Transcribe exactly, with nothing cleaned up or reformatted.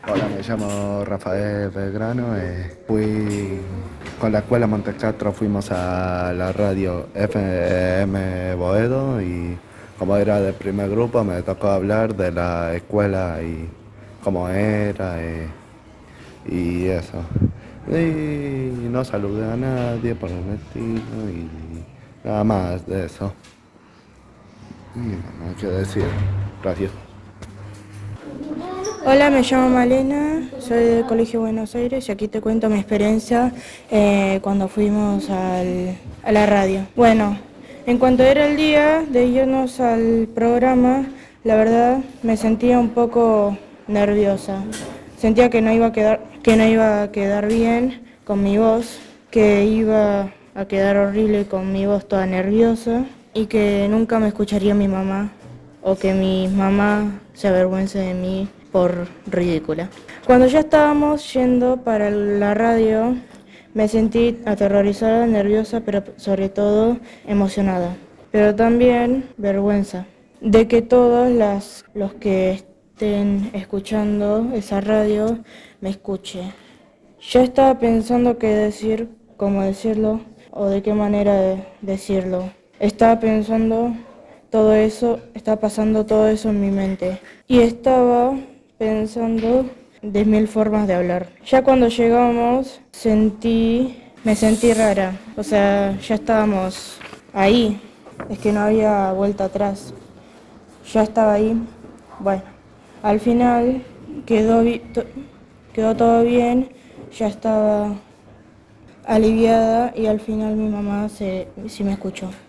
Hola, me llamo Rafael Belgrano. Eh, fui con la escuela Montecastro, fuimos a la radio F M Boedo y como era del primer grupo me tocó hablar de la escuela y cómo era eh, y eso. Y no saludé a nadie por el estilo y nada más de eso. Y nada más que decir. Gracias. Hola, me llamo Malena, soy del Colegio Buenos Aires y aquí te cuento mi experiencia eh, cuando fuimos al- a la radio. Bueno, en cuanto era el día de irnos al programa, la verdad me sentía un poco nerviosa. Sentía que no iba a quedar, que no iba a quedar bien con mi voz, que iba a quedar horrible con mi voz toda nerviosa y que nunca me escucharía mi mamá o que mi mamá se avergüence de mí por ridícula. Cuando ya estábamos yendo para la radio, me sentí aterrorizada, nerviosa, pero sobre todo emocionada. Pero también vergüenza de que todos las, los que estén escuchando esa radio me escuchen. Ya estaba pensando qué decir, cómo decirlo o de qué manera de decirlo. Estaba pensando todo eso, estaba pasando todo eso en mi mente. Y estaba pensando de mil formas de hablar. Ya cuando llegamos sentí, me sentí rara. O sea, ya estábamos ahí. Es que no había vuelta atrás. Ya estaba ahí. Bueno, al final quedó, vi- to- quedó todo bien, ya estaba aliviada y al final mi mamá se, sí me escuchó.